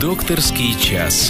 Докторский час.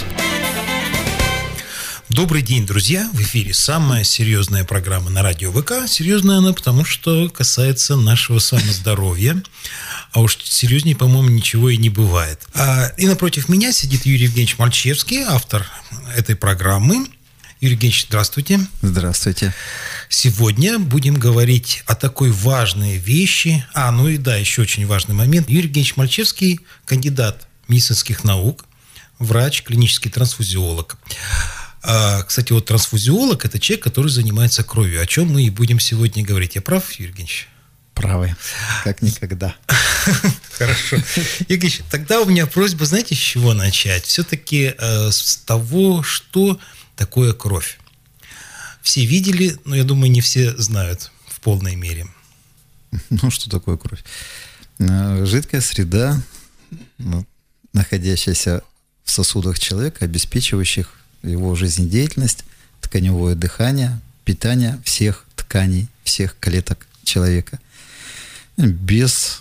Добрый день, друзья! В эфире самая серьезная программа на радио ВК. Серьезная она, потому что касается нашего с вами здоровья. А уж серьезнее, по-моему, ничего и не бывает. И напротив меня сидит Юрий Евгеньевич Мальчевский, автор этой программы. Юрий Евгеньевич, здравствуйте. Здравствуйте. Сегодня будем говорить о такой важной вещи. Еще очень важный момент. Юрий Евгеньевич Мальчевский, кандидат медицинских наук, врач, клинический трансфузиолог. Кстати, вот трансфузиолог – это человек, который занимается кровью, о чем мы и будем сегодня говорить. Я прав, Юрий Евгеньевич? Правы, как никогда. Хорошо. Юрий Евгеньевич, тогда у меня просьба, знаете, с чего начать? Все-таки с того, что такое кровь. Все видели, но, я думаю, не все знают в полной мере. Что такое кровь? Жидкая среда, находящаяся в сосудах человека, обеспечивающих его жизнедеятельность, тканевое дыхание, питание всех тканей, всех клеток человека. Без,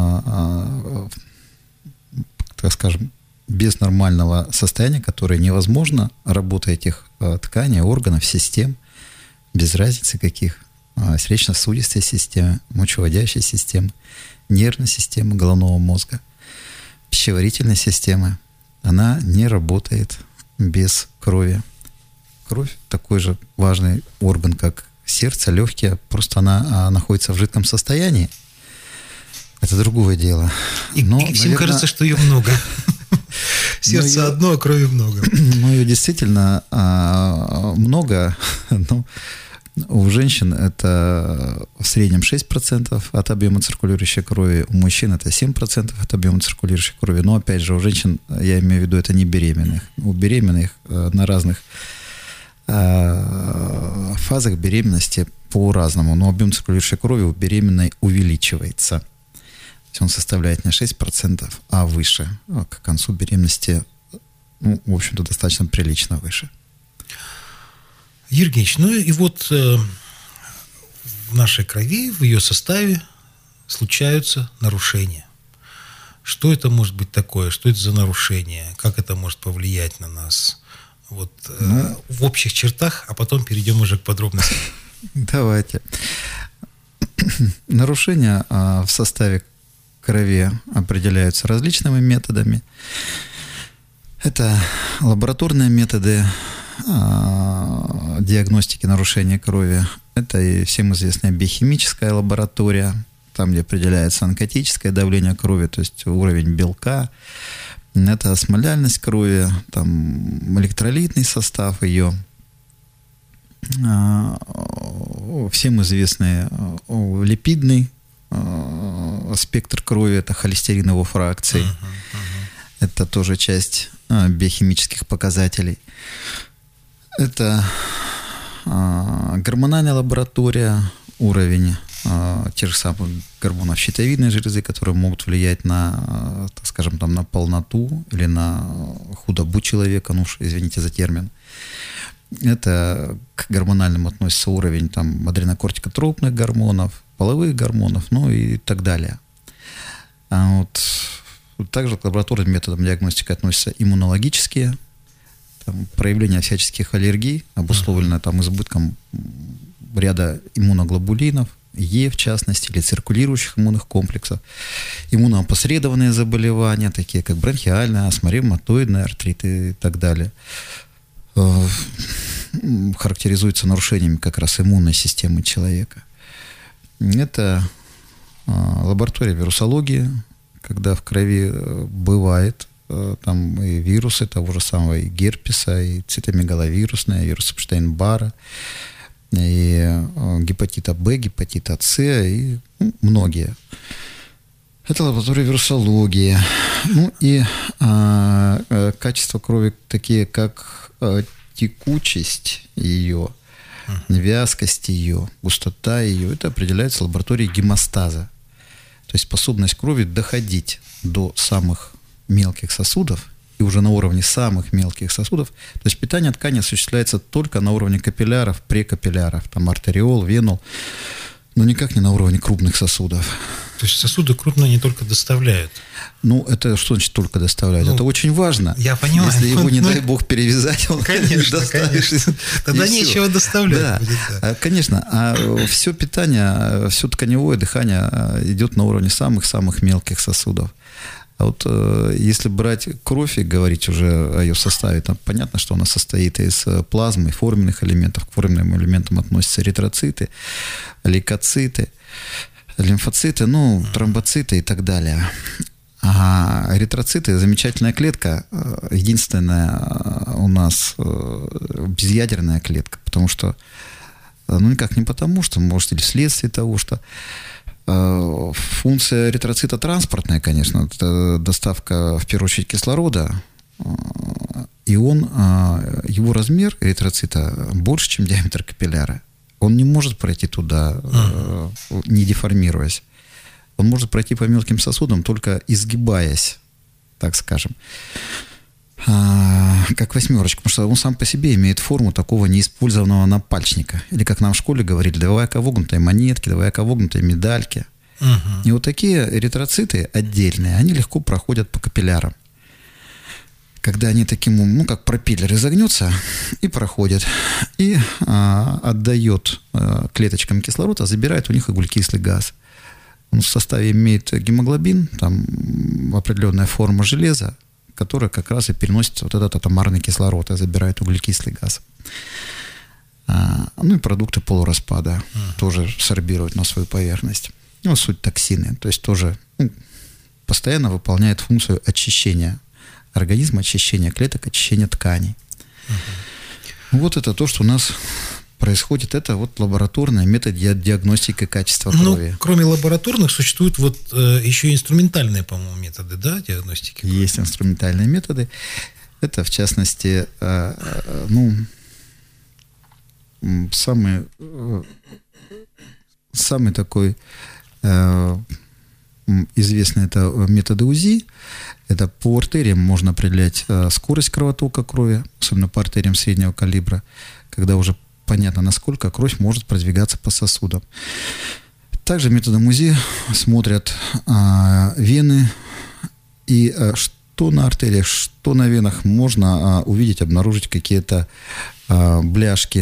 так скажем, без нормального состояния, которое невозможно, работа этих тканей, органов, систем, без разницы каких, сердечно-сосудистой системы, мочевыводящей системы, нервной системы головного мозга, пищеварительной системы, она не работает без крови. Кровь такой же важный орган, как сердце, легкие, просто она находится в жидком состоянии. Это другое дело. И всем кажется, что ее много. Сердце одно, а крови много. Ее действительно много, но у женщин это в среднем 6% от объема циркулирующей крови, у мужчин это 7% от объема циркулирующей крови. Но опять же, у женщин, я имею в виду, это не беременных. У беременных на разных фазах беременности по-разному, но объем циркулирующей крови у беременной увеличивается. То есть он составляет не 6%, а выше. К концу беременности, в общем-то, достаточно прилично выше. Юрий Евгеньевич, в нашей крови, в ее составе случаются нарушения. Что это может быть такое? Что это за нарушение? Как это может повлиять на нас? В общих чертах, а потом перейдем уже к подробностям. Давайте. Нарушения в составе крови определяются различными методами. Это лабораторные методы диагностики нарушения крови. Это и всем известная биохимическая лаборатория, там, где определяется онкотическое давление крови, то есть уровень белка. Это осмоляльность крови, там электролитный состав ее. Всем известный липидный спектр крови, это холестерин его фракции. Это тоже часть биохимических показателей. Это гормональная лаборатория, уровень тех же самых гормонов щитовидной железы, которые могут влиять на, так скажем, на полноту или на худобу человека, извините за термин. Это к гормональным относится уровень адренокортикотропных гормонов, половых гормонов, и так далее. Также к лабораторным методам диагностики относятся иммунологические, проявление всяческих аллергий, обусловлено избытком ряда иммуноглобулинов, Е в частности, или циркулирующих иммунных комплексов, иммуноопосредованные заболевания, такие как бронхиальная астма, ревматоидный артрит и так далее, характеризуются нарушениями как раз иммунной системы человека. Это лаборатория вирусологии, когда в крови бывает и вирусы того же самого и герпеса, и цитомегаловирусные, вирусы Эпштейн-Барра, и гепатита Б, гепатита С, и многие. Это лаборатория вирусологии. И качество крови, такие как текучесть ее, вязкость ее, густота ее, это определяется лабораторией гемостаза. То есть способность крови доходить до самых мелких сосудов, и уже на уровне самых мелких сосудов, то есть питание ткани осуществляется только на уровне капилляров, прекапилляров, артериол, венул, но никак не на уровне крупных сосудов. То есть сосуды крупные не только доставляют. Ну, это что значит только доставляют? Это очень важно. Я понимаю. Если его, не дай бог, перевязать, он, конечно. Тогда нечего доставлять. Да, будет, конечно. А все питание, все тканевое дыхание идет на уровне самых-самых мелких сосудов. А вот если брать кровь и говорить уже о ее составе, то понятно, что она состоит из плазмы, форменных элементов. К форменным элементам относятся эритроциты, лейкоциты, лимфоциты, тромбоциты и так далее. А эритроциты – замечательная клетка, единственная у нас безъядерная клетка, потому что, никак не потому, что, может, или вследствие того, что функция эритроцита транспортная, конечно, это доставка, в первую очередь, кислорода, и его размер эритроцита больше, чем диаметр капилляра. Он не может пройти туда, не деформируясь. Он может пройти по мелким сосудам, только изгибаясь, так скажем, как восьмерочка, потому что он сам по себе имеет форму такого неиспользованного напальчника. Или, как нам в школе говорили, двояко вогнутые монетки, двояко вогнутые медальки. И вот такие эритроциты отдельные, они легко проходят по капиллярам. Когда они таким, как пропеллер, изогнется и проходит, и отдает клеточкам кислород, а забирает у них углекислый газ. Он в составе имеет гемоглобин, там определенная форма железа, которая как раз и переносит вот этот атомарный кислород и забирает углекислый газ. И продукты полураспада тоже сорбируют на свою поверхность. Суть токсины, то есть тоже постоянно выполняет функцию очищения организма, очищения клеток, очищения тканей. Вот это то, что у нас происходит. Это вот лабораторный метод диагностики качества крови. Кроме лабораторных, существуют еще инструментальные, по-моему, методы, да, диагностики крови? Есть инструментальные методы. Это, в частности, самый такой известный это методы УЗИ. Это по артериям можно определять скорость кровотока крови, особенно по артериям среднего калибра, когда уже понятно, насколько кровь может продвигаться по сосудам. Также методом УЗИ смотрят вены, и что на артериях, что на венах можно увидеть, обнаружить какие-то бляшки,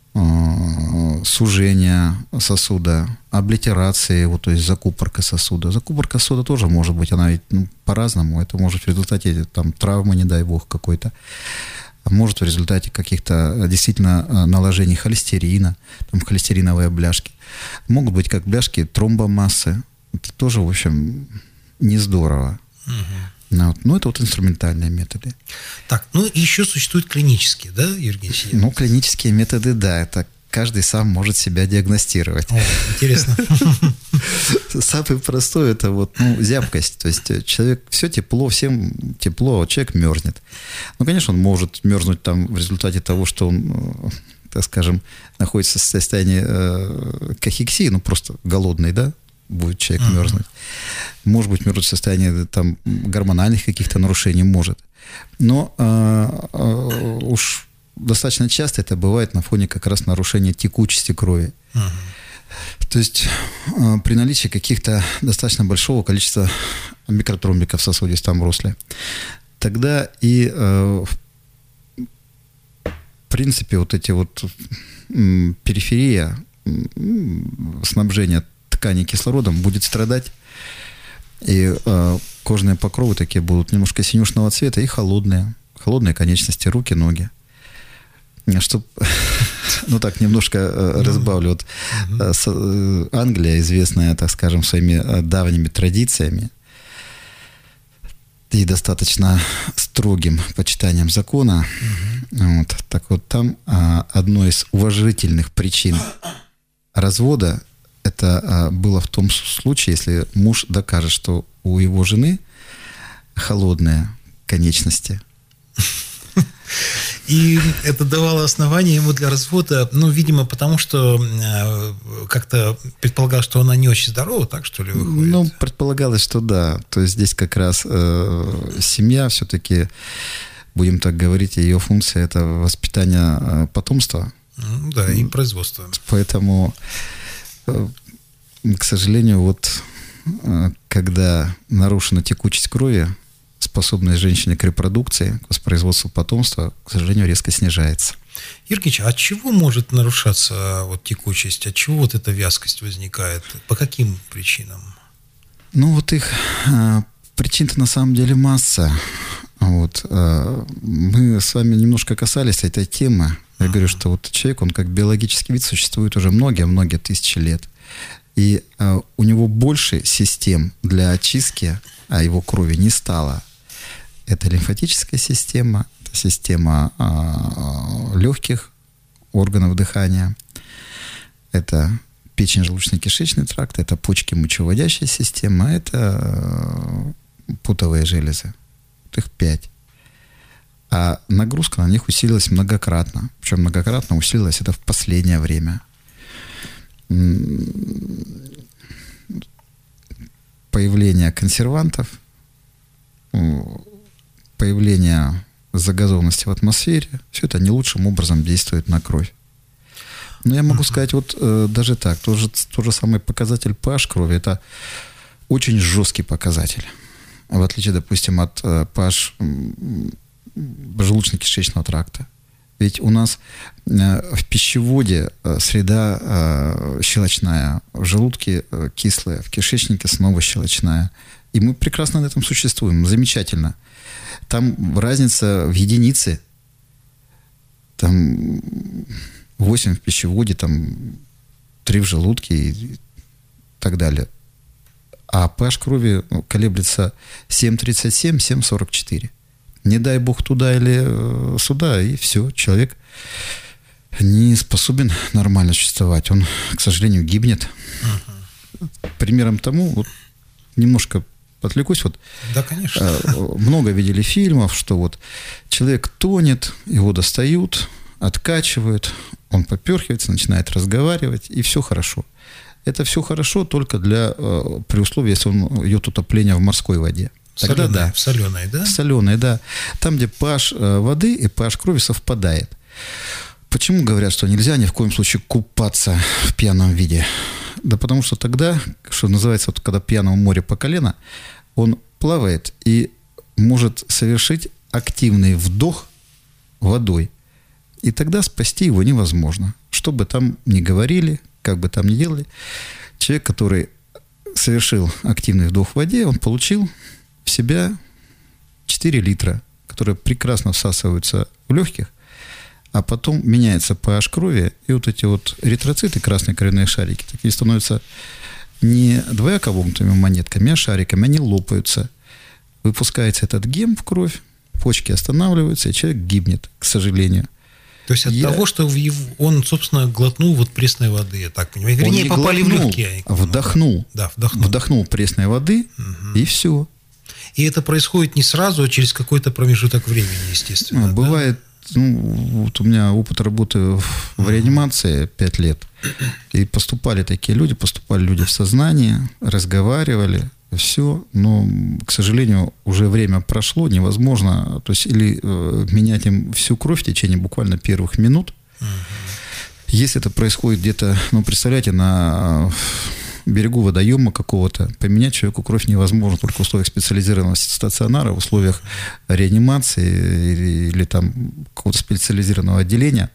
сужения сосуда, облитерации, то есть закупорка сосуда. Закупорка сосуда тоже может быть, она ведь по-разному. Это может в результате травмы, не дай бог, какой-то. Может в результате каких-то действительно наложений холестерина, холестериновые бляшки. Могут быть как бляшки тромбомассы. Это тоже, в общем, не здорово. Но это инструментальные методы. Так, еще существуют клинические, да, Юрий Евгеньевич? Клинические методы, да, это каждый сам может себя диагностировать. Интересно. Самый простой это зябкость. То есть человек, все тепло, всем тепло, а человек мерзнет. Конечно, он может мерзнуть в результате того, что он, так скажем, находится в состоянии кахексии, просто голодный, да, будет человек мерзнуть. Может быть, мерзнуть в состоянии гормональных каких-то нарушений может. Но уж достаточно часто это бывает на фоне как раз нарушения текучести крови. То есть при наличии каких-то достаточно большого количества микротромбиков в сосудистом русле. Тогда и в принципе периферия снабжения тканей кислородом будет страдать, и кожные покровы такие будут немножко синюшного цвета и холодные конечности, руки, ноги. Чтоб, немножко разбавлю. Англия, известная, так скажем, своими давними традициями и достаточно строгим почитанием закона, там одной из уважительных причин развода это было в том случае, если муж докажет, что у его жены холодные конечности. И это давало основание ему для развода, видимо, потому что как-то предполагалось, что она не очень здорова, так что ли, выходит? Предполагалось, что да. То есть здесь как раз семья все-таки, будем так говорить, ее функция – это воспитание потомства. Да, и производство. Поэтому, к сожалению, когда нарушена текучесть крови, способность женщины к репродукции, к воспроизводству потомства, к сожалению, резко снижается. Юрий Евгеньевич, от чего может нарушаться вот текучесть? От чего вот эта вязкость возникает? По каким причинам? Ну, вот их причин-то на самом деле масса. Вот. Мы с вами немножко касались этой темы. Я говорю, что вот человек, он как биологический вид существует уже многие тысячи лет. И у него больше систем для очистки его крови не стало. Это лимфатическая система, это система легких, органов дыхания, это печень, желудочно-кишечный тракт, это почки, мочевыводящая система, это путовые железы. Вот их 5. А нагрузка на них усилилась многократно. Причем многократно усилилась это в последнее время. Появление консервантов, появление загазованности в атмосфере, все это не лучшим образом действует на кровь. Но я могу сказать вот даже так, тот же самый показатель pH крови, это очень жесткий показатель. В отличие, допустим, от pH желудочно-кишечного тракта. Ведь у нас в пищеводе среда щелочная, в желудке кислая, в кишечнике снова щелочная. И мы прекрасно на этом существуем, замечательно. Там разница в единице. Там 8 в пищеводе, там 3 в желудке и так далее. А pH крови колеблется 7,37, 7,44. Не дай бог туда или сюда, и все, человек не способен нормально существовать. Он, к сожалению, гибнет. Примером тому, вот немножко отвлекусь, вот да, конечно. Много видели фильмов, что вот человек тонет, его достают, откачивают, он поперхивается, начинает разговаривать, и все хорошо. Это все хорошо только при условии, если он идет утопление в морской воде. Тогда соленой, да. В соленой, да? В соленой, да. Там, где pH воды и pH крови совпадает. Почему говорят, что нельзя ни в коем случае купаться в пьяном виде? Да потому что тогда, что называется, вот когда пьяному море по колено, он плавает и может совершить активный вдох водой. И тогда спасти его невозможно. Что бы там ни говорили, как бы там ни делали, человек, который совершил активный вдох в воде, он получил в себя 4 литра, которые прекрасно всасываются в легких, а потом меняется pH крови, и вот эти вот эритроциты, красные кровяные шарики, такие становятся не двояко вогнутыми монетками, а шариками, они лопаются. Выпускается этот гем в кровь, почки останавливаются, и человек гибнет, к сожалению. То есть от того, что он, собственно, глотнул вот пресной воды, я так понимаю. Вернее, попали в легкие. Вдохнул. Да, вдохнул. Вдохнул пресной воды, и все. И это происходит не сразу, а через какой-то промежуток времени, естественно. Бывает, вот у меня опыт работы в реанимации 5 лет. И поступали люди в сознание, разговаривали, все. Но, к сожалению, уже время прошло, невозможно. То есть, или менять им всю кровь в течение буквально первых минут. Если это происходит где-то, представляете, на берегу водоема какого-то, поменять человеку кровь невозможно только в условиях специализированного стационара, в условиях реанимации или там какого-то специализированного отделения.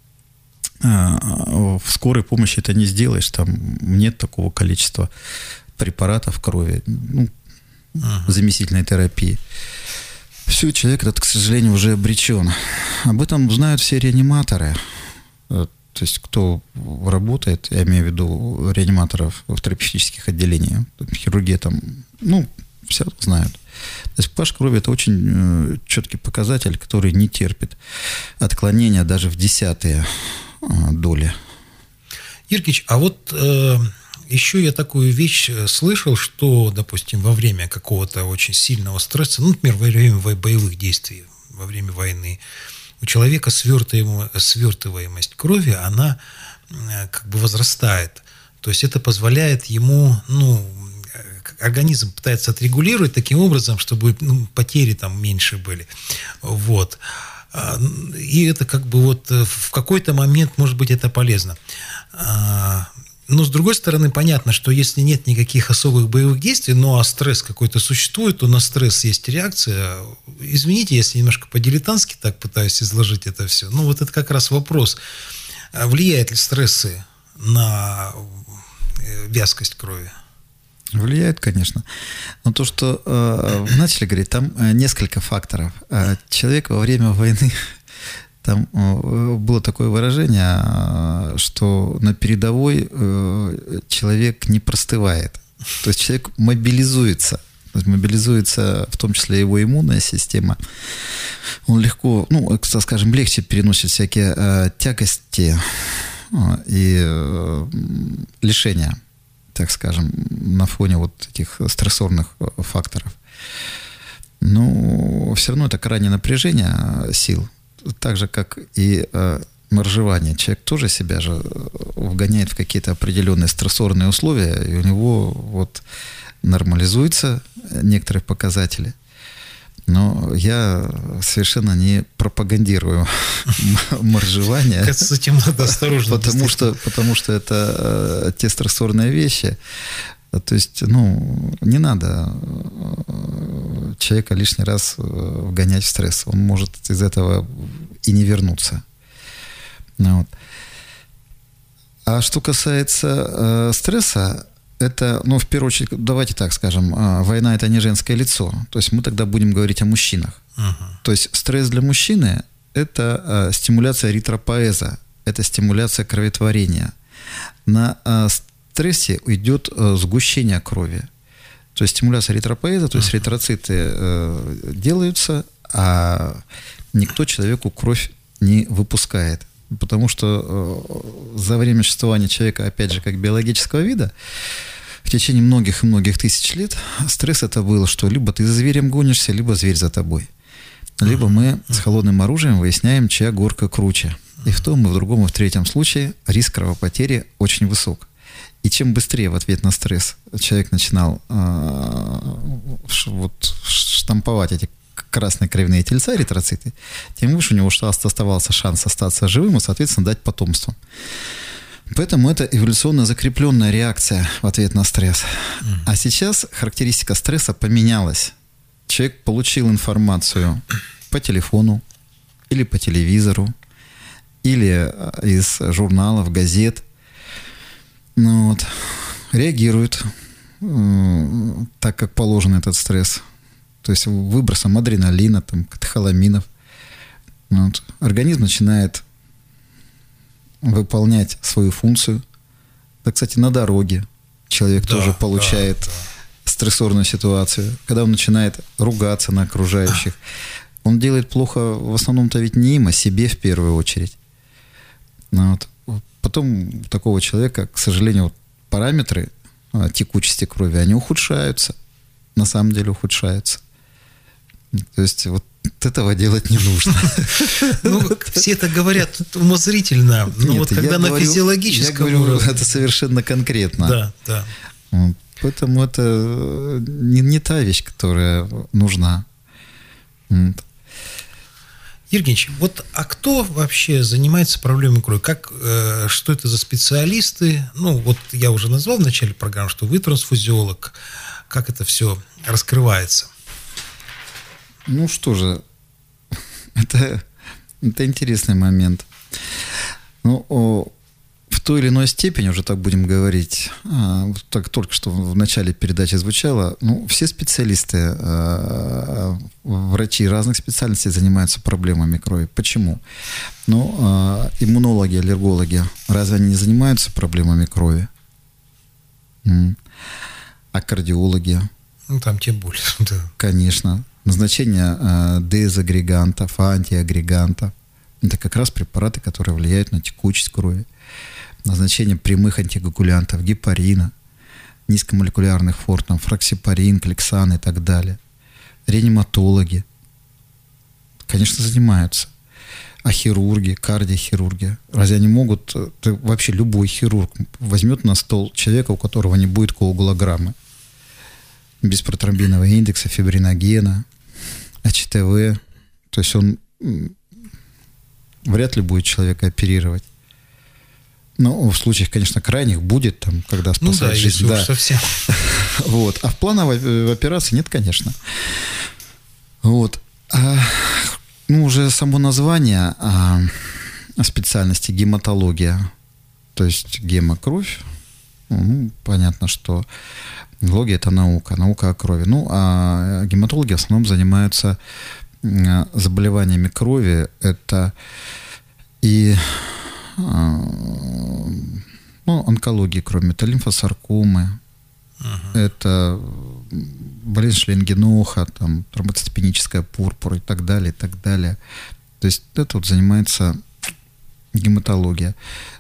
В скорой помощи это не сделаешь, там нет такого количества препаратов крови, заместительной терапии. Все, человек этот, к сожалению, уже обречен. Об этом знают все реаниматоры. То есть, кто работает, я имею в виду реаниматоров в терапевтических отделениях, хирургия там, все знают. То есть pH крови – это очень четкий показатель, который не терпит отклонения даже в 10-е доли. Юрий Ильич, а вот еще я такую вещь слышал, что, допустим, во время какого-то очень сильного стресса, например, во время боевых действий, во время войны, у человека свертываемость крови, она как бы возрастает. То есть это позволяет ему, организм пытается отрегулировать таким образом, чтобы потери там меньше были. Вот. И это как бы вот в какой-то момент, может быть, это полезно. Но, с другой стороны, понятно, что если нет никаких особых боевых действий, ну, а стресс какой-то существует, то на стресс есть реакция. Извините, если немножко по-дилетантски так пытаюсь изложить это все. Ну, вот это как раз вопрос. Влияют ли стрессы на вязкость крови? Влияет, конечно. Но то, что вы начали говорить, там несколько факторов. Человек во время войны, там было такое выражение, что на передовой человек не простывает. То есть человек мобилизуется. То есть мобилизуется в том числе его иммунная система. Он легко, ну, скажем, легче переносит всякие тягости и лишения, так скажем, на фоне вот этих стрессорных факторов. Но все равно это крайнее напряжение сил, так же, как и моржевание. Человек тоже себя же вгоняет в какие-то определенные стрессорные условия, и у него вот нормализуются некоторые показатели. Но я совершенно не пропагандирую моржевание. С этим надо осторожно. Потому что это те стрессорные вещи. То есть, ну, не надо человека лишний раз вгонять в стресс. Он может из этого и не вернуться. Вот. А что касается стресса, это, ну, в первую очередь, давайте так скажем, война – это не женское лицо. То есть мы тогда будем говорить о мужчинах. То есть стресс для мужчины – это стимуляция эритропоэза, это стимуляция кроветворения. На стрессе идет сгущение крови. То есть стимуляция эритропоэза, то есть эритроциты делаются, а никто человеку кровь не выпускает. Потому что за время существования человека, опять же, как биологического вида, в течение многих и многих тысяч лет стресс это было, что либо ты за зверем гонишься, либо зверь за тобой. Либо мы с холодным оружием выясняем, чья горка круче. И в том, и в другом, и в третьем случае риск кровопотери очень высок. И чем быстрее в ответ на стресс человек начинал вот, штамповать эти красные кровяные тельца, эритроциты, тем выше у него оставался шанс остаться живым и, соответственно, дать потомство. Поэтому это эволюционно закрепленная реакция в ответ на стресс. А сейчас характеристика стресса поменялась. Человек получил информацию по телефону или по телевизору, или из журналов, газет. Ну, вот, реагирует так, как положен этот стресс. То есть выбросом адреналина, там, катехоламинов. Вот. Организм начинает выполнять свою функцию. Да, кстати, на дороге человек тоже получает стрессорную ситуацию. Когда он начинает ругаться на окружающих, он делает плохо в основном-то ведь не им, а себе в первую очередь. Вот. Потом у такого человека, к сожалению, вот параметры текучести крови, они ухудшаются. На самом деле ухудшаются. То есть вот этого делать не нужно. Ну, все это говорят умозрительно, но вот когда на физиологическом уровне... Я говорю это совершенно конкретно. Да, да. Поэтому это не та вещь, которая нужна. Юрий Евгеньевич, вот, а кто вообще занимается проблемой крови? Что это за специалисты? Ну, вот я уже назвал в начале программы, что вы трансфузиолог. Как это все раскрывается? Ну что же, это интересный момент. Ну, в той или иной степени, уже так будем говорить, так только что в начале передачи звучало, ну, все специалисты, врачи разных специальностей занимаются проблемами крови. Почему? Ну, иммунологи, аллергологи, разве они не занимаются проблемами крови? А кардиологи? Ну, там тем более, да. Конечно. Назначение дезагрегантов, антиагрегантов. Это как раз препараты, которые влияют на текучесть крови. Назначение прямых антикоагулянтов, гепарина, низкомолекулярных форм, там, фраксипарин, кликсан и так далее. Реаниматологи, конечно, занимаются. А хирурги, кардиохирурги, разве они могут... Вообще любой хирург возьмет на стол человека, у которого не будет коагулограммы, без протромбинового индекса, фибриногена, АЧТВ. То есть он вряд ли будет человека оперировать. Ну, в случаях, конечно, крайних будет, там, когда спасать жизнь. Если уж совсем. Вот. А в плановой операции нет, конечно. Вот. Ну, уже само название специальности гематология, то есть гемокровь. Ну, понятно, что гематология – это наука о крови. Ну, а гематологи в основном занимаются заболеваниями крови. Это и онкология крови, это лимфосаркомы, это болезнь Шленгеноха, там, тромбоцитопеническая пурпура и так далее, и так далее. То есть это вот занимается гематология.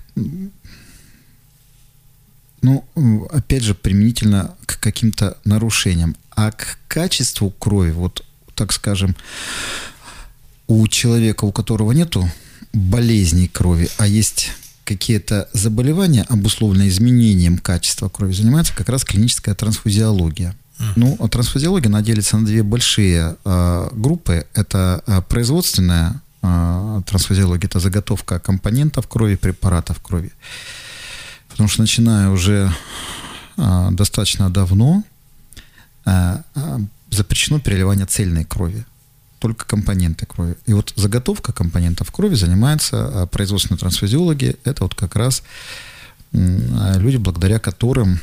Ну, опять же, применительно к каким-то нарушениям. А к качеству крови, вот, так скажем, у человека, у которого нету болезней крови, а есть какие-то заболевания, обусловленные изменением качества крови, занимается как раз клиническая трансфузиология. Ну, трансфузиология, она делится на две большие группы. Это производственная трансфузиология, это заготовка компонентов крови, препаратов крови. Потому что, начиная уже достаточно давно, запрещено переливание цельной крови, только компоненты крови. И вот заготовка компонентов крови занимается производственные трансфузиологи. Это вот как раз люди, благодаря которым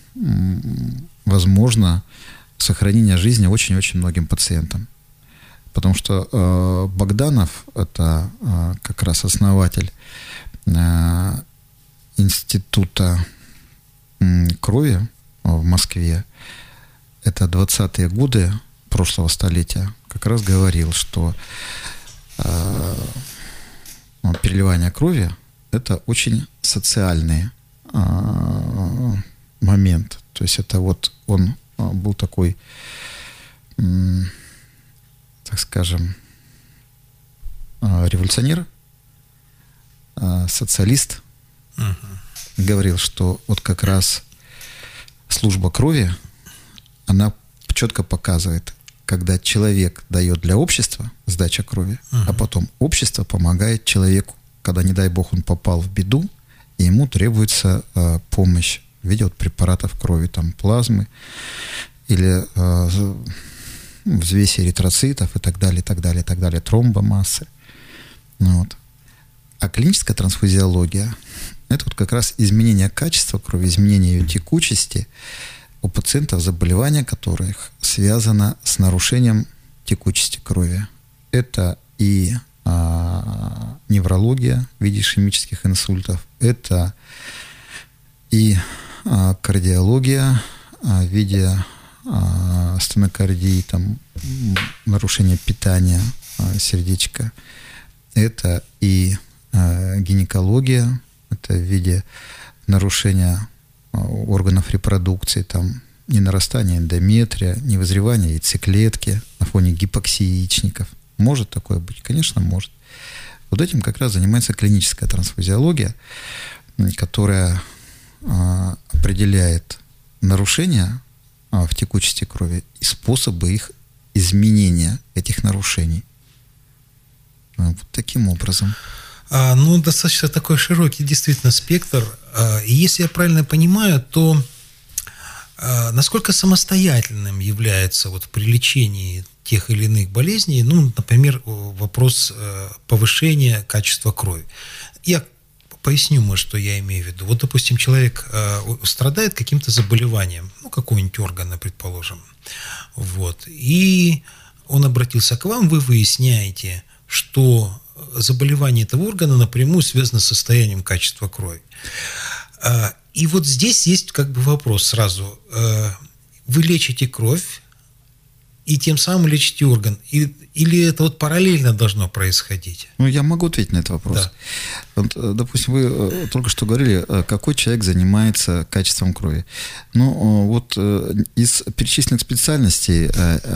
возможно сохранение жизни очень-очень многим пациентам. Потому что Богданов, это как раз основатель института крови в Москве, это 20-е годы прошлого столетия, как раз говорил, что переливание крови – это очень социальный момент. То есть это вот он был такой, так скажем, революционер, социалист. Говорил, что вот как раз служба крови, она четко показывает, когда человек дает для общества сдача крови, а потом общество помогает человеку, когда, не дай бог, он попал в беду, и ему требуется помощь в виде вот препаратов крови, там, плазмы или взвеси эритроцитов и так далее, и так далее, и так далее, тромбомассы. Вот. А клиническая трансфузиология – это вот как раз изменение качества крови, изменение ее текучести у пациентов, заболевания которых связано с нарушением текучести крови. Это и неврология в виде ишемических инсультов, это и кардиология в виде стенокардии, там, нарушение питания сердечка, это и гинекология, это в виде нарушения органов репродукции, там, не нарастания эндометрия, не вызревания яйцеклетки на фоне гипоксии яичников. Может такое быть? Конечно, может. Вот этим как раз занимается клиническая трансфузиология, которая определяет нарушения в текучести крови и способы их изменения, этих нарушений. Вот таким образом. Ну, достаточно такой широкий действительно спектр. И если я правильно понимаю, то насколько самостоятельным является вот при лечении тех или иных болезней, ну, например, вопрос повышения качества крови. Я поясню, может, что я имею в виду. Вот, допустим, человек страдает каким-то заболеванием, ну, какого-нибудь органа, предположим, вот, и он обратился к вам, вы выясняете, что заболевание этого органа напрямую связано с состоянием качества крови. И вот здесь есть как бы вопрос сразу. Вы лечите кровь и тем самым лечите орган? Или это вот параллельно должно происходить? Ну, я могу ответить на этот вопрос. Да. Вот, допустим, вы только что говорили, какой человек занимается качеством крови. Ну, вот из перечисленных специальностей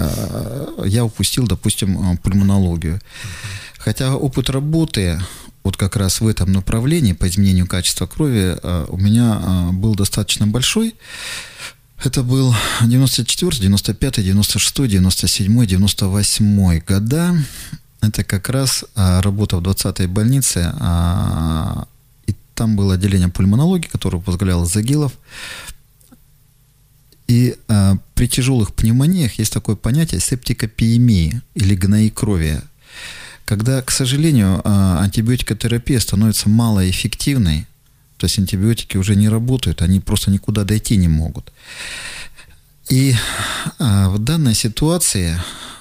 я упустил, допустим, пульмонологию. Хотя опыт работы вот как раз в этом направлении по изменению качества крови у меня был достаточно большой. Это был 94, 95, 96, 97, 98 года. Это как раз работа в 20-й больнице. И там было отделение пульмонологии, которое возглавлял Загилов. И при тяжелых пневмониях есть такое понятие септикопиемии или гноекровия, когда, к сожалению, антибиотикотерапия становится малоэффективной, то есть антибиотики уже не работают, они просто никуда дойти не могут. И в данной ситуации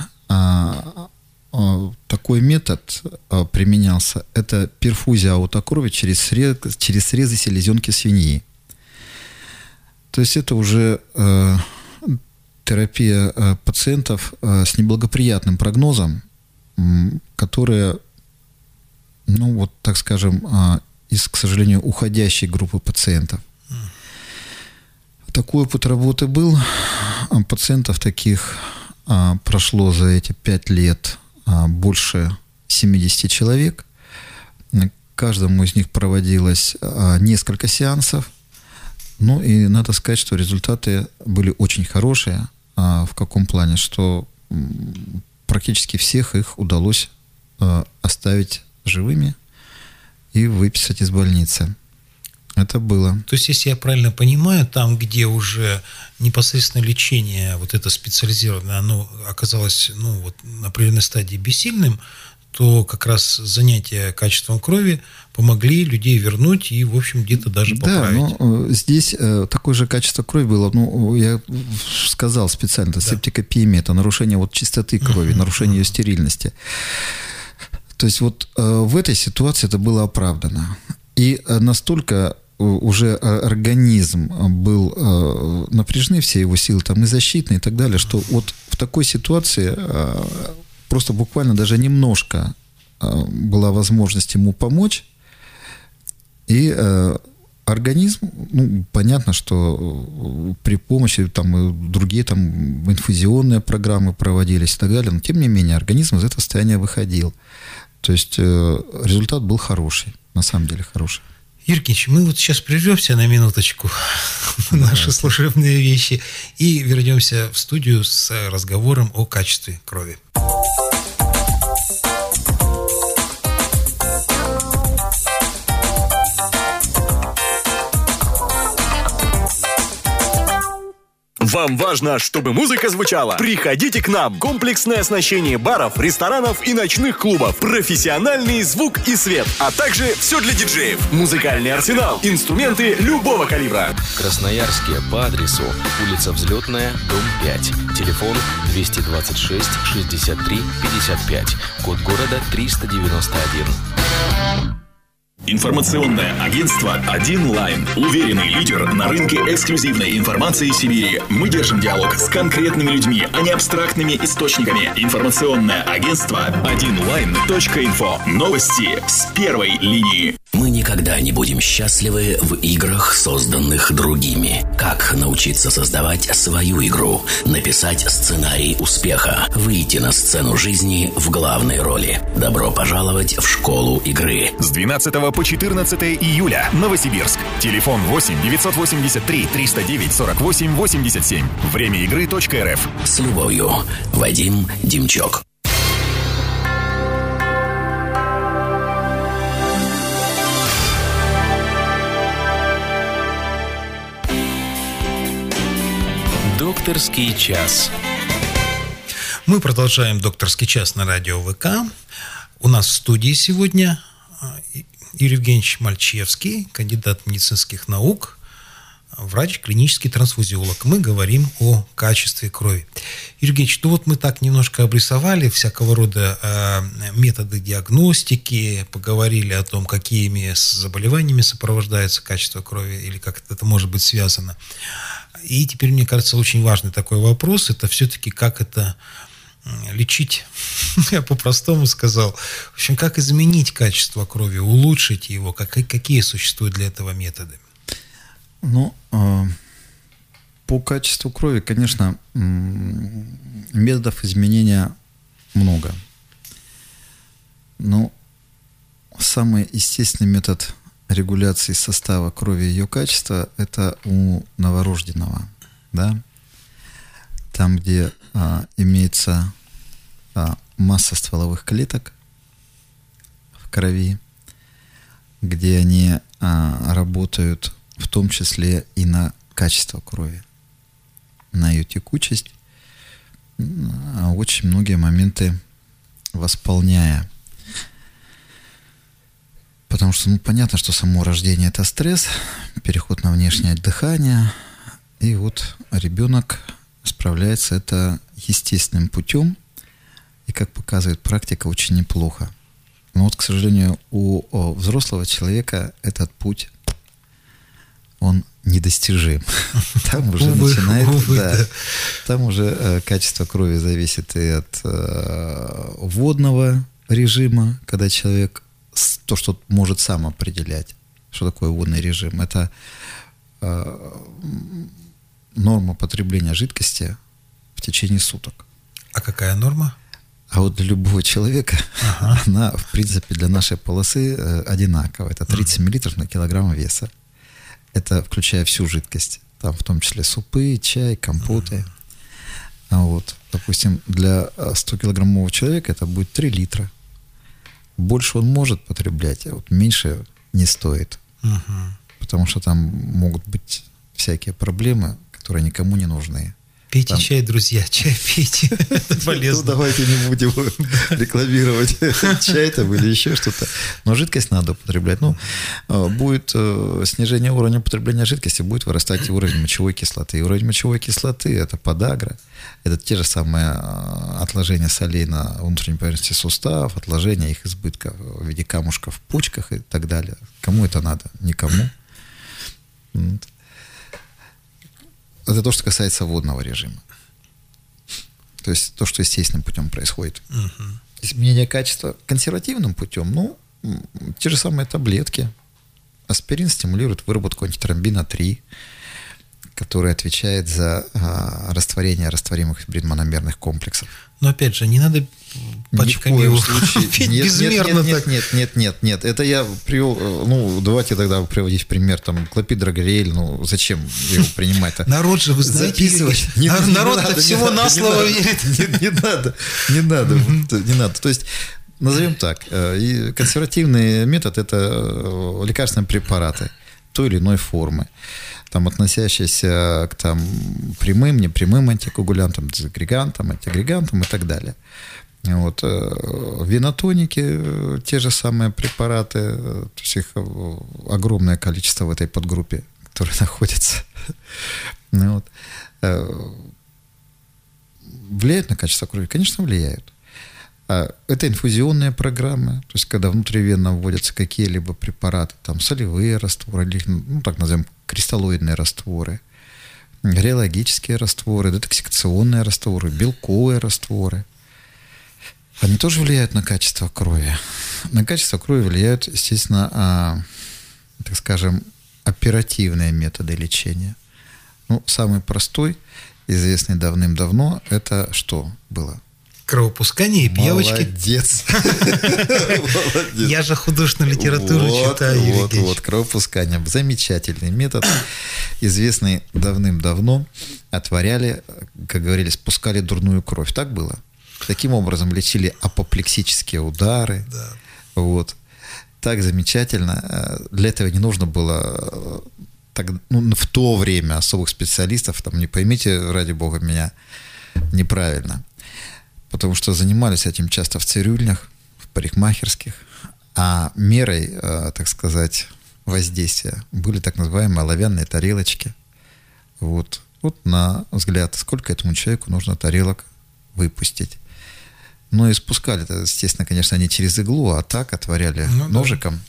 такой метод применялся. Это перфузия аутокрови через срезы селезенки свиньи. То есть это уже терапия пациентов с неблагоприятным прогнозом, которые, ну вот так скажем, из, к сожалению, уходящей группы пациентов. Такой опыт работы был. Пациентов таких прошло за эти 5 лет больше 70 человек. Каждому из них проводилось несколько сеансов. Ну и надо сказать, что результаты были очень хорошие. В каком плане? Что практически всех их удалось оставить живыми и выписать из больницы. Это было. То есть, если я правильно понимаю, там, где уже непосредственно лечение, вот это специализированное, оно оказалось, ну, вот, на определенной стадии бессильным, то как раз занятия качеством крови помогли людей вернуть и, в общем, где-то даже поправить. Да, но здесь такое же качество крови было. Ну, я сказал специально, это септикопиемия, это нарушение вот чистоты крови, нарушение ее стерильности. То есть вот в этой ситуации это было оправдано. И настолько уже организм был напряжены, все его силы там и защитные и так далее, что вот в такой ситуации просто буквально даже немножко была возможность ему помочь. И организм, ну, понятно, что при помощи там и другие там инфузионные программы проводились и так далее, но тем не менее организм из этого состояния выходил. То есть результат был хороший, на самом деле хороший. Юрий Евгеньевич, мы вот сейчас прервемся на минуточку, наши служебные вещи, и вернемся в студию с разговором о качестве крови. Вам важно, чтобы музыка звучала? Приходите к нам. Комплексное оснащение баров, ресторанов и ночных клубов. Профессиональный звук и свет. А также все для диджеев. Музыкальный арсенал. Инструменты любого калибра. Красноярске по адресу улица Взлетная, дом 5. Телефон 226 63 55. Код города 391. Информационное агентство «Один Лайн». Уверенный лидер на рынке эксклюзивной информации Сибири. Мы держим диалог с конкретными людьми, а не абстрактными источниками. Информационное агентство одинлайн.инфо. Новости с первой линии. Мы никогда не будем счастливы в играх, созданных другими. Как научиться создавать свою игру, написать сценарий успеха, выйти на сцену жизни в главной роли. Добро пожаловать в школу игры. С 12 по 14 июля. Новосибирск. Телефон 8 983 309 48 87. Время игры.рф. С любовью. Вадим Демчок. Докторский час. Мы продолжаем докторский час на радио ВК. У нас в студии сегодня Юрий Евгеньевич Мальчевский, кандидат медицинских наук, врач, клинический трансфузиолог. Мы говорим о качестве крови. Юрий Евгеньевич, ну вот мы так немножко обрисовали всякого рода методы диагностики, поговорили о том, какими заболеваниями сопровождается качество крови или как это может быть связано. И теперь, мне кажется, очень важный такой вопрос, это все-таки как это лечить, я по-простому сказал. В общем, как изменить качество крови, улучшить его, какие существуют для этого методы? Ну, по качеству крови, конечно, методов изменения много. Но самый естественный метод регуляции состава крови и ее качества – это у новорожденного, да? Там, где имеется масса стволовых клеток в крови, где они работают в том числе и на качество крови, на ее текучесть, очень многие моменты восполняя. Потому что, понятно, что само рождение – это стресс, переход на внешнее дыхание, и вот ребенок справляется это естественным путем, и, как показывает практика, очень неплохо. Но вот, к сожалению, у взрослого человека этот путь, он недостижим. Там уже начинает, там уже качество крови зависит и от водного режима, когда человек то, что может сам определять, что такое водный режим. Это норма потребления жидкости в течение суток. А какая норма? А вот для любого человека она, в принципе, для нашей полосы одинаковая. Это 30 мл на килограмм веса. Это включая всю жидкость. Там в том числе супы, чай, компоты. Вот. Допустим, для 100-килограммового человека это будет 3 литра. Больше он может потреблять, а вот меньше не стоит. Потому что там могут быть всякие проблемы, которые никому не нужны. Пейте чай, друзья, чай пейте. Это полезно. Ну, давайте не будем рекламировать чай там или еще что-то. Но жидкость надо употреблять. Ну, будет снижение уровня потребления жидкости, будет вырастать и уровень мочевой кислоты. И уровень мочевой кислоты – это подагра. Это те же самые отложения солей на внутренней поверхности суставов, отложения их избытка в виде камушков в почках и так далее. Кому это надо? Никому. Это то, что касается водного режима. То есть то, что естественным путем происходит. Изменение качества консервативным путем, ну, те же самые таблетки. Аспирин стимулирует выработку антитромбина 3, который отвечает за растворение растворимых фибрин-мономерных комплексов. Но опять же, не надо пачками его пить безмерно так. Нет. Это я привел, ну, давайте тогда приводить в пример, там, клопидогрель, ну, зачем его принимать-то? Народ же, вы знаете, народ-то всего на слово верит. Не надо. То есть, назовем так, и консервативный метод – это лекарственные препараты той или иной формы, там, относящиеся к там, прямым, непрямым антикоагулянтам, дезагрегантам, антиагрегантам и так далее. Вот. Венотоники, те же самые препараты, то есть их огромное количество в этой подгруппе, которые находятся. Вот. Влияют на качество крови? Конечно, влияют. Это инфузионные программы, то есть когда внутривенно вводятся какие-либо препараты, там солевые растворы, ну так назовем, кристаллоидные растворы, реологические растворы, детоксикационные растворы, белковые растворы. Они тоже влияют на качество крови. На качество крови влияют, естественно, так скажем, оперативные методы лечения. Ну, самый простой, известный давным-давно, это что было? Кровопускание и пиявочки. Молодец. Я же художественную литературу читаю. Вот, кровопускание. Замечательный метод. Известный давным-давно. Отворяли, как говорили, спускали дурную кровь. Так было? Таким образом лечили апоплексические удары. Да. Вот. Так замечательно. Для этого не нужно было в то время особых специалистов. Там, не поймите, ради бога, меня неправильно. Потому что занимались этим часто в цирюльнях, в парикмахерских. А мерой, так сказать, воздействия были так называемые оловянные тарелочки. Вот на взгляд, сколько этому человеку нужно тарелок выпустить. Ну и спускали это, естественно, конечно, не через иглу, а так отворяли ножиком.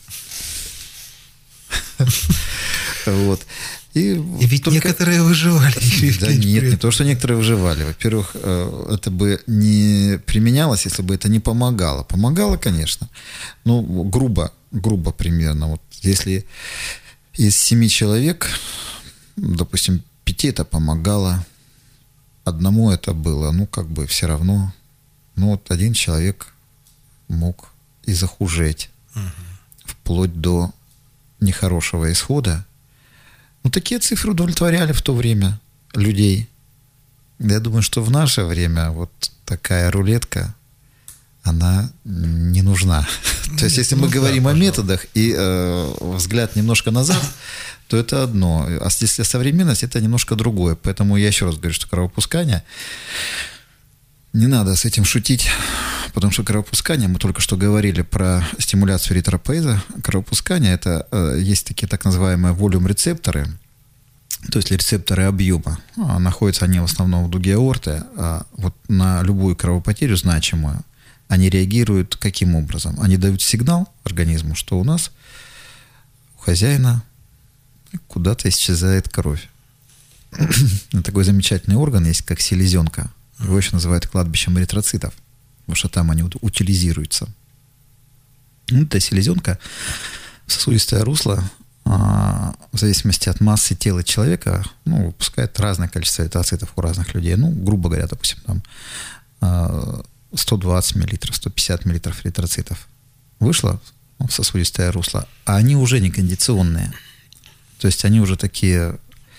Вот. И ведь некоторые выживали. Да нет, не то, что некоторые выживали. Во-первых, это бы не применялось, если бы это не помогало. Помогало, конечно. Ну, грубо примерно. Вот если из 7 человек, допустим, 5 это помогало, одному это было, все равно. Вот один человек мог и захужеть, вплоть до нехорошего исхода. Такие цифры удовлетворяли в то время людей. Я думаю, что в наше время вот такая рулетка она не нужна. То есть, если мы говорим о методах и взгляд немножко назад, то это одно. А если современность, это немножко другое. Поэтому я еще раз говорю, что кровопускание, не надо с этим шутить, потому что кровопускание, мы только что говорили про стимуляцию эритропоэза. Кровопускание, это есть такие так называемые волюм-рецепторы, то есть рецепторы объема. Находятся они в основном в дуге аорты. А вот на любую кровопотерю значимую они реагируют каким образом? Они дают сигнал организму, что у нас, у хозяина, куда-то исчезает кровь. Такой замечательный орган есть, как селезенка. Его еще называют кладбищем эритроцитов, потому что там они утилизируются. Эта селезенка в сосудистое русло, в зависимости от массы тела человека, выпускает разное количество эритроцитов у разных людей. Грубо говоря, допустим, там 120 мл, 150 мл эритроцитов вышло в сосудистое русло, а они уже не кондиционные. То есть они уже такие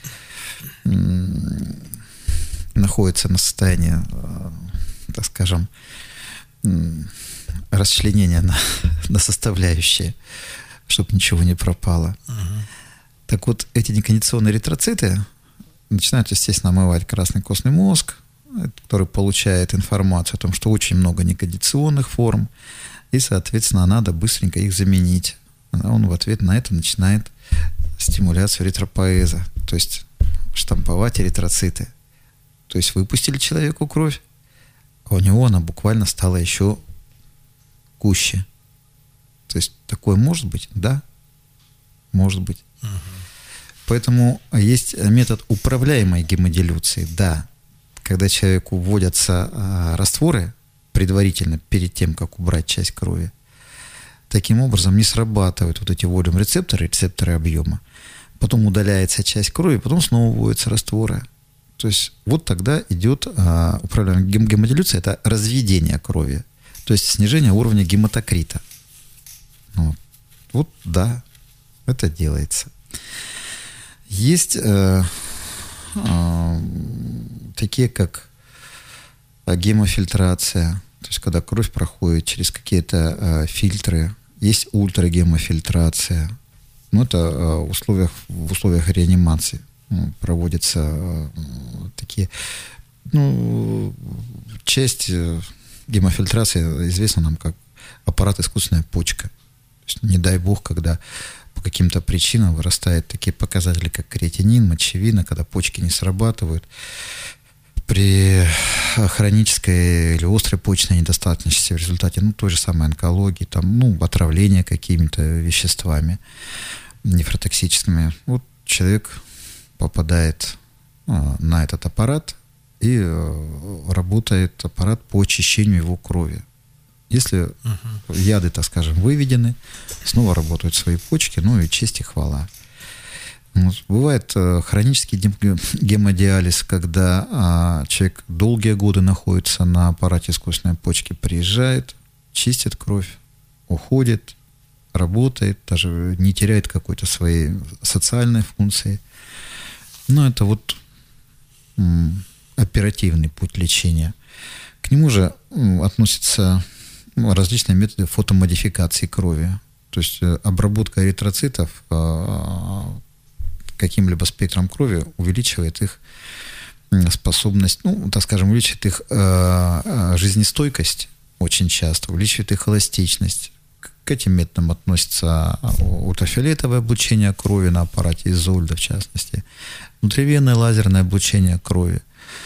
находятся на состоянии, так скажем, расчленения на составляющие, чтобы ничего не пропало. Так вот, эти некондиционные эритроциты начинают, естественно, омывать красный костный мозг, который получает информацию о том, что очень много некондиционных форм, и, соответственно, надо быстренько их заменить. Он в ответ на это начинает стимуляцию эритропоэза, то есть штамповать эритроциты. То есть выпустили человеку кровь, а у него она буквально стала еще гуще. То есть такое может быть? Да, может быть. Поэтому есть метод управляемой гемодилюции. Да, когда человеку вводятся растворы предварительно, перед тем, как убрать часть крови, таким образом не срабатывают вот эти волюм-рецепторы, рецепторы объема. Потом удаляется часть крови, потом снова вводятся растворы. То есть вот тогда идет управляемая гемодилюция, это разведение крови, то есть снижение уровня гематокрита. Вот да, это делается. Есть такие, как гемофильтрация, то есть когда кровь проходит через какие-то фильтры. Есть ультрагемофильтрация. Это в условиях реанимации проводятся такие, часть гемофильтрации известна нам как аппарат искусственная почка. То есть, не дай бог, когда по каким-то причинам вырастают такие показатели, как креатинин, мочевина, когда почки не срабатывают, при хронической или острой почечной недостаточности в результате той же самой онкологии, отравления какими-то веществами нефротоксическими. Вот человек попадает на этот аппарат, и работает аппарат по очищению его крови. Если яды, так скажем, выведены, снова работают свои почки, и честь и хвала. Бывает хронический гемодиализ, когда человек долгие годы находится на аппарате искусственной почки, приезжает, чистит кровь, уходит, работает, даже не теряет какой-то своей социальной функции. Это оперативный путь лечения. К нему же относятся различные методы фотомодификации крови. То есть обработка эритроцитов каким-либо спектром крови увеличивает их способность, так скажем, увеличивает их жизнестойкость очень часто, увеличивает их эластичность. К этим методам относится ультрафиолетовое облучение крови на аппарате Изольда, в частности, внутривенное лазерное облучение крови.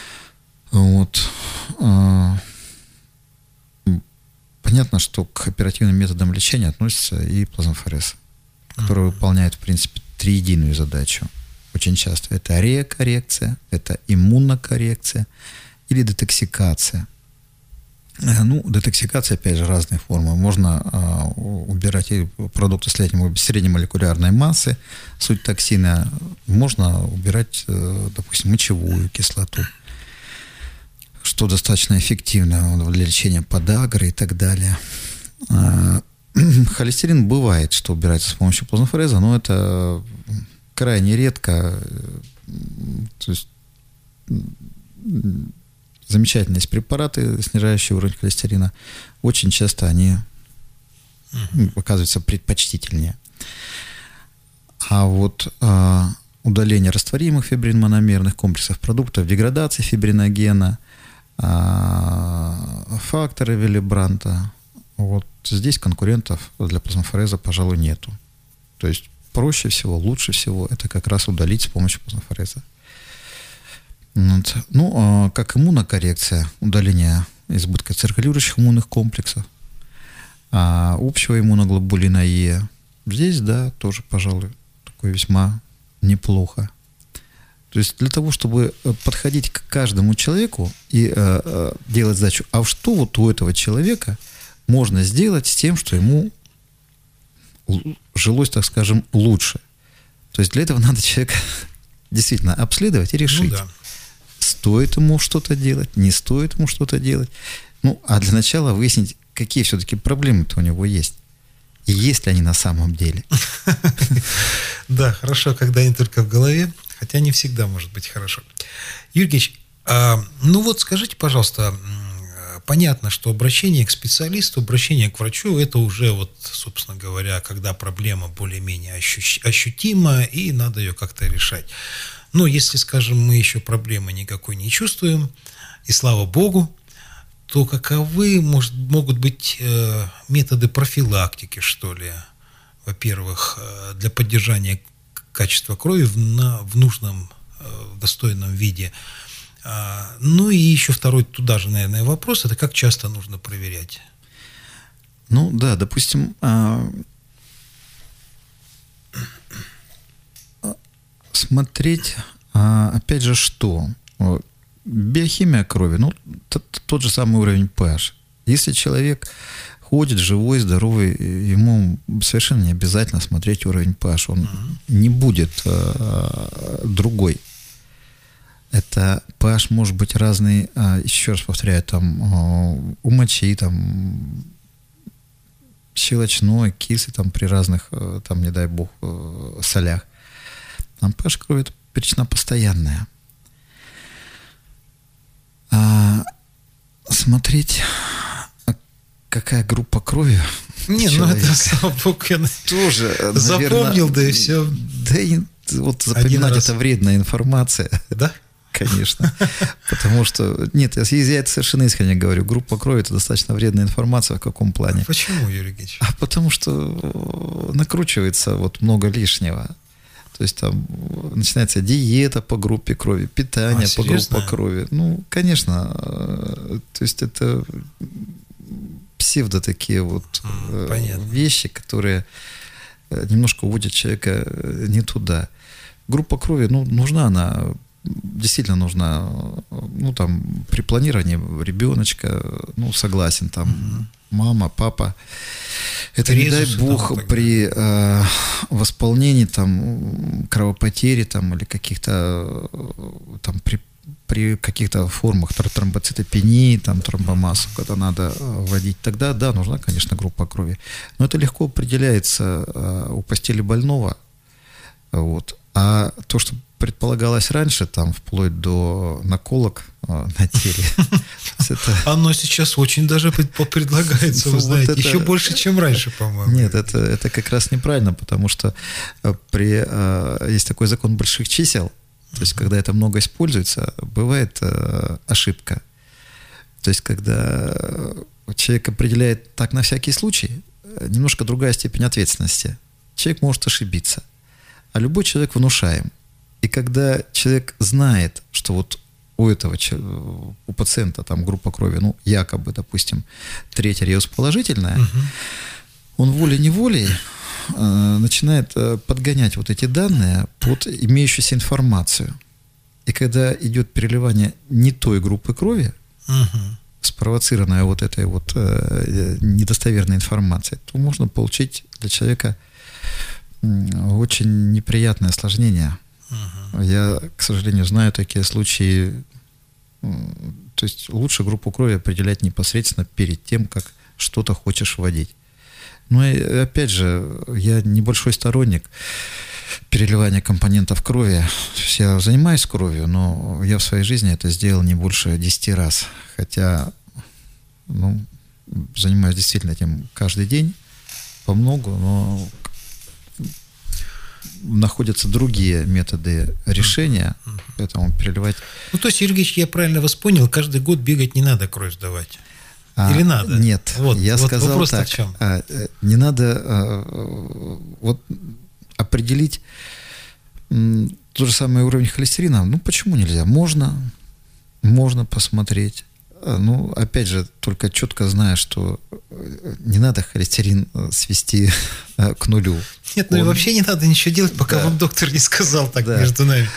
Понятно, что к оперативным методам лечения относится и плазмофорез, который выполняет, в принципе, триединую задачу. Очень часто это реокоррекция, это иммунокоррекция или детоксикация. Детоксикация, опять же, разные формы. Можно убирать продукты среднемолекулярной массы, суть токсина. Можно убирать, допустим, мочевую кислоту, что достаточно эффективно для лечения подагры и так далее. Холестерин бывает, что убирается с помощью плазмофореза, но это крайне редко. То есть замечательные есть препараты, снижающие уровень холестерина. Очень часто они оказываются предпочтительнее. А вот удаление растворимых фибрин-мономерных комплексов продуктов, деградации фибриногена, факторы Виллибранта, вот здесь конкурентов для плазмофореза, пожалуй, нету. То есть проще всего, лучше всего это как раз удалить с помощью плазмофореза. Вот. Ну, как иммунокоррекция, удаление избытка циркулирующих иммунных комплексов, общего иммуноглобулина Е. Здесь, да, тоже, пожалуй, такое весьма неплохо. То есть для того, чтобы подходить к каждому человеку и делать задачу, а что вот у этого человека можно сделать с тем, что ему жилось, так скажем, лучше. То есть для этого надо человека действительно обследовать и решить, Ну, да. стоит ему что-то делать, не стоит ему что-то делать. Ну, а для начала выяснить, какие все-таки проблемы-то у него есть. И есть ли они на самом деле. Да, хорошо, когда они только в голове, хотя не всегда может быть хорошо. Юрий Евгеньевич, ну вот скажите, пожалуйста, понятно, что обращение к специалисту, обращение к врачу, это уже вот, собственно говоря, когда проблема более-менее ощутима, и надо ее как-то решать. Но если, скажем, мы еще проблемы никакой не чувствуем, и слава богу, то каковы могут быть методы профилактики, что ли? Во-первых, для поддержания качества крови в нужном, в достойном виде. Ну и еще второй туда же, наверное, вопрос, это как часто нужно проверять? Ну да, допустим, смотреть, опять же, что? Биохимия крови, ну, тот же самый уровень pH. Если человек ходит живой, здоровый, ему совершенно не обязательно смотреть уровень pH. Он не будет другой. Это pH может быть разный, еще раз повторяю, там у мочи, там щелочной, кислый, там при разных, там, не дай бог, солях. Там pH крови — это величина постоянная. Смотреть, какая группа крови. Не, ну это, слава богу, я тоже, запомнил, да и все. Да и вот запоминать это вредная информация. Да? Конечно. Потому что, нет, я это совершенно искренне говорю, группа крови — это достаточно вредная информация. В каком плане? Почему, Юрий Евгеньевич? Потому что накручивается вот много лишнего. То есть там начинается диета по группе крови, питание по группе крови. Ну, конечно, то есть это псевдо такие вот вещи, которые немножко уводят человека не туда. Группа крови, ну, нужна она, действительно нужна, ну, там, при планировании ребеночка, ну, согласен, там, мама, папа. Это, не дай бог, при восполнении там кровопотери там, или каких-то там при каких-то формах тромбоцитопении, там, тромбомассу, когда надо вводить, тогда, да, нужна, конечно, группа крови. Но это легко определяется у постели больного. Вот. А то, что предполагалось раньше, там, вплоть до наколок на теле. Оно сейчас очень даже предлагается, вы знаете, еще больше, чем раньше, по-моему. Нет, это как раз неправильно, потому что есть такой закон больших чисел, то есть когда это много используется, бывает ошибка. То есть когда человек определяет так на всякий случай, немножко другая степень ответственности. Человек может ошибиться, а любой человек внушаем. И когда человек знает, что вот у пациента там группа крови, ну, якобы, допустим, третья реус положительная, он волей-неволей начинает подгонять вот эти данные под имеющуюся информацию. И когда идет переливание не той группы крови, спровоцированная вот этой вот недостоверной информацией, то можно получить для человека очень неприятное осложнение. Я, к сожалению, знаю такие случаи. То есть лучше группу крови определять непосредственно перед тем, как что-то хочешь вводить. Но и, опять же, я небольшой сторонник переливания компонентов крови. Я занимаюсь кровью, но я в своей жизни это сделал не больше 10 раз. Хотя, занимаюсь действительно этим каждый день, по много, но находятся другие методы решения, поэтому переливать... То есть, Юрий Евгеньевич, я правильно вас понял, каждый год бегать не надо кровь сдавать? Или надо? Нет, я сказал так, в чем? Не надо определить тот же самый уровень холестерина. Почему нельзя? Можно посмотреть. Опять же, только четко зная, что не надо холестерин свести к нулю. Нет, и вообще не надо ничего делать, пока вам доктор не сказал так между нами.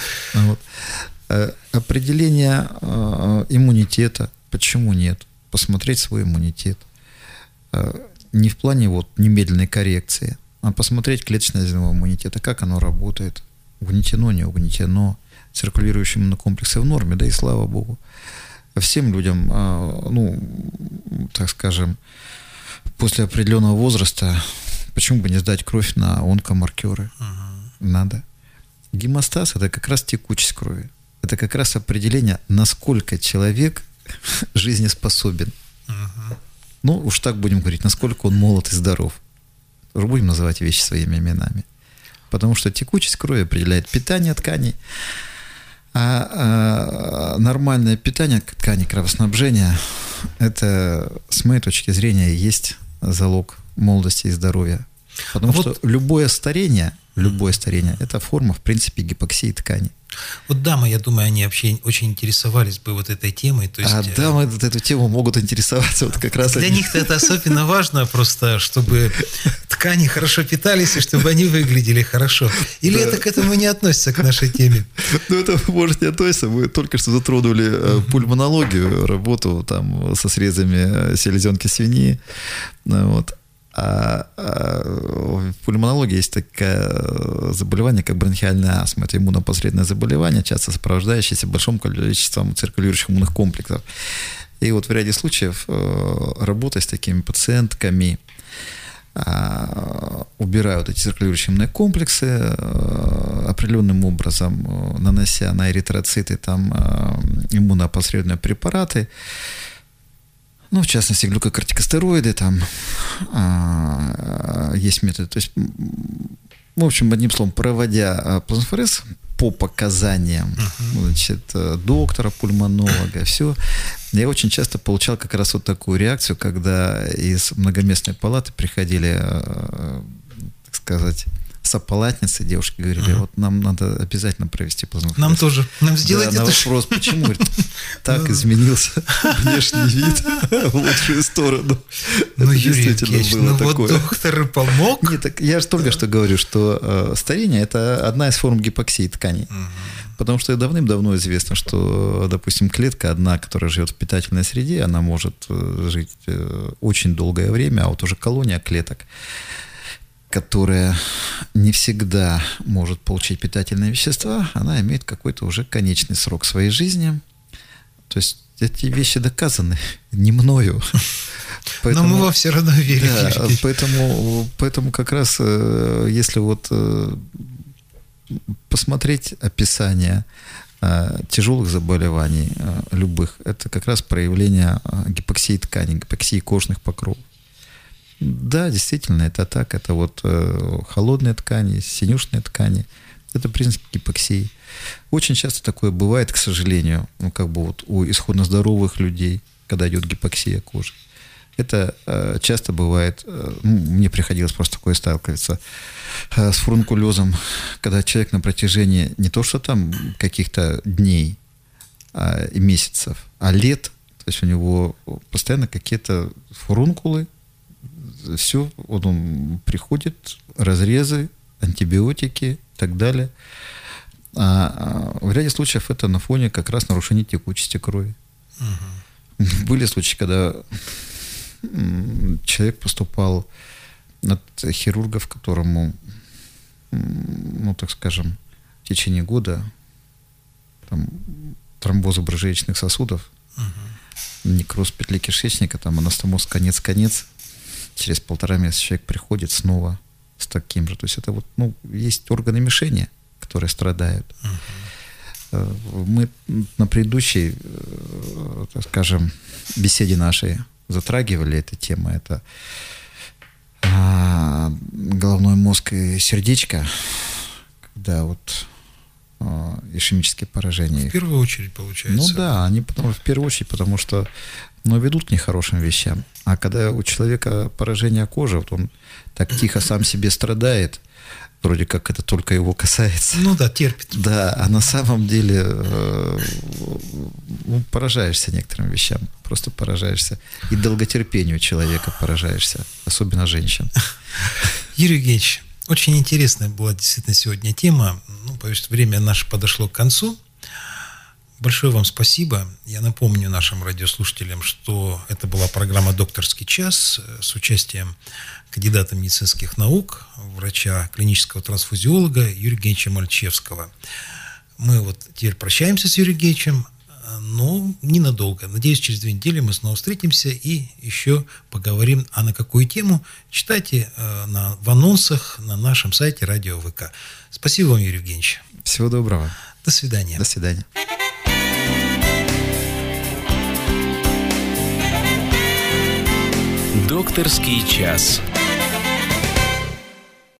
Определение иммунитета. Почему нет? Посмотреть свой иммунитет. Не в плане немедленной коррекции, а посмотреть клеточное звено иммунитета, как оно работает. Угнетено, не угнетено. Циркулирующие иммунокомплексы в норме, да и слава богу. Всем людям, так скажем, после определенного возраста, почему бы не сдать кровь на онкомаркеры? Надо. Гемостаз – это как раз текучесть крови. Это как раз определение, насколько человек жизнеспособен. Уж так будем говорить, насколько он молод и здоров. Будем называть вещи своими именами. Потому что текучесть крови определяет питание тканей, а нормальное питание тканей, кровоснабжение – это, с моей точки зрения, есть залог молодости и здоровья. Потому что любое старение – это форма, в принципе, гипоксии тканей. Дамы, я думаю, они вообще очень интересовались бы этой темой. То есть, дамы эту тему могут интересоваться как раз. Для них это особенно важно, просто чтобы ткани хорошо питались и чтобы они выглядели хорошо. Или это к этому не относится, к нашей теме? Это может не относиться. Мы только что затронули пульмонологию, работу со срезами селезенки свиньи. А в пульмонологии есть такое заболевание, как бронхиальная астма. Это иммунопосредственное заболевание, часто сопровождающееся большим количеством циркулирующих иммунных комплексов. И в ряде случаев, работая с такими пациентками, убирают эти циркулирующие иммунные комплексы определенным образом, нанося на эритроциты иммунопосредственные препараты. В частности, глюкокортикостероиды, есть методы. То есть, в общем, одним словом, проводя плазмоферез по показаниям доктора, пульмонолога, все, я очень часто получал как раз такую реакцию, когда из многоместной палаты приходили, так сказать, сопалатницы, девушки говорили, нам надо обязательно провести плазмоферез. Нам тоже. Нам сделать это. Вопрос, почему? Говорит, так изменился внешний вид в лучшую сторону. Юрий Евгеньевич, доктор помог. Нет, так я же только что говорю, что старение – это одна из форм гипоксии тканей. Потому что давным-давно известно, что, допустим, клетка одна, которая живет в питательной среде, она может жить очень долгое время, а уже колония клеток, которая не всегда может получить питательные вещества, она имеет какой-то уже конечный срок своей жизни. То есть эти вещи доказаны не мною. Но мы вам все равно верим. Да, поэтому как раз, если посмотреть описание тяжелых заболеваний, любых, это как раз проявление гипоксии тканей, гипоксии кожных покровов. Да, действительно, это так. Это холодные ткани, синюшные ткани. Это признаки гипоксии. Очень часто такое бывает, к сожалению, у исходно здоровых людей, когда идет гипоксия кожи. Это часто бывает, мне приходилось просто такое сталкиваться, с фурункулезом, когда человек на протяжении не то что каких-то дней и месяцев, а лет, то есть у него постоянно какие-то фурункулы, все, он приходит, разрезы, антибиотики и так далее. А в ряде случаев это на фоне как раз нарушения текучести крови. Были случаи, когда человек поступал от хирургов, которому, так скажем, в течение года тромбозы брыжеечных сосудов, некроз петли кишечника, анастомоз конец-конец. Через 1,5 месяца человек приходит снова с таким же. То есть это вот, ну, есть органы мишени, которые страдают. Мы на предыдущей, так скажем, беседе нашей затрагивали эту тему. Это головной мозг и сердечко, когда вот ишемические поражения. В первую очередь, получается. Ну да, они в первую очередь, потому что ведут к нехорошим вещам. А когда у человека поражение кожи, вот он так тихо сам себе страдает, вроде как это только его касается. Ну да, терпит. Да, а на самом деле поражаешься некоторым вещам. Просто поражаешься. И долготерпению человека поражаешься. Особенно женщин. Юрий Евгеньевич, очень интересная была действительно сегодня тема. Ну, боюсь, время наше подошло к концу. Большое вам спасибо. Я напомню нашим радиослушателям, что это была программа «Докторский час» с участием кандидата медицинских наук, врача, клинического трансфузиолога Юрия Евгеньевича Мальчевского. Мы вот теперь прощаемся с Юрием Евгеньевичем, но ненадолго. Надеюсь, через 2 недели мы снова встретимся и еще поговорим. А на какую тему? Читайте в анонсах на нашем сайте Радио ВК. Спасибо вам, Юрий Евгеньевич. Всего доброго. До свидания. До свидания. Докторский час.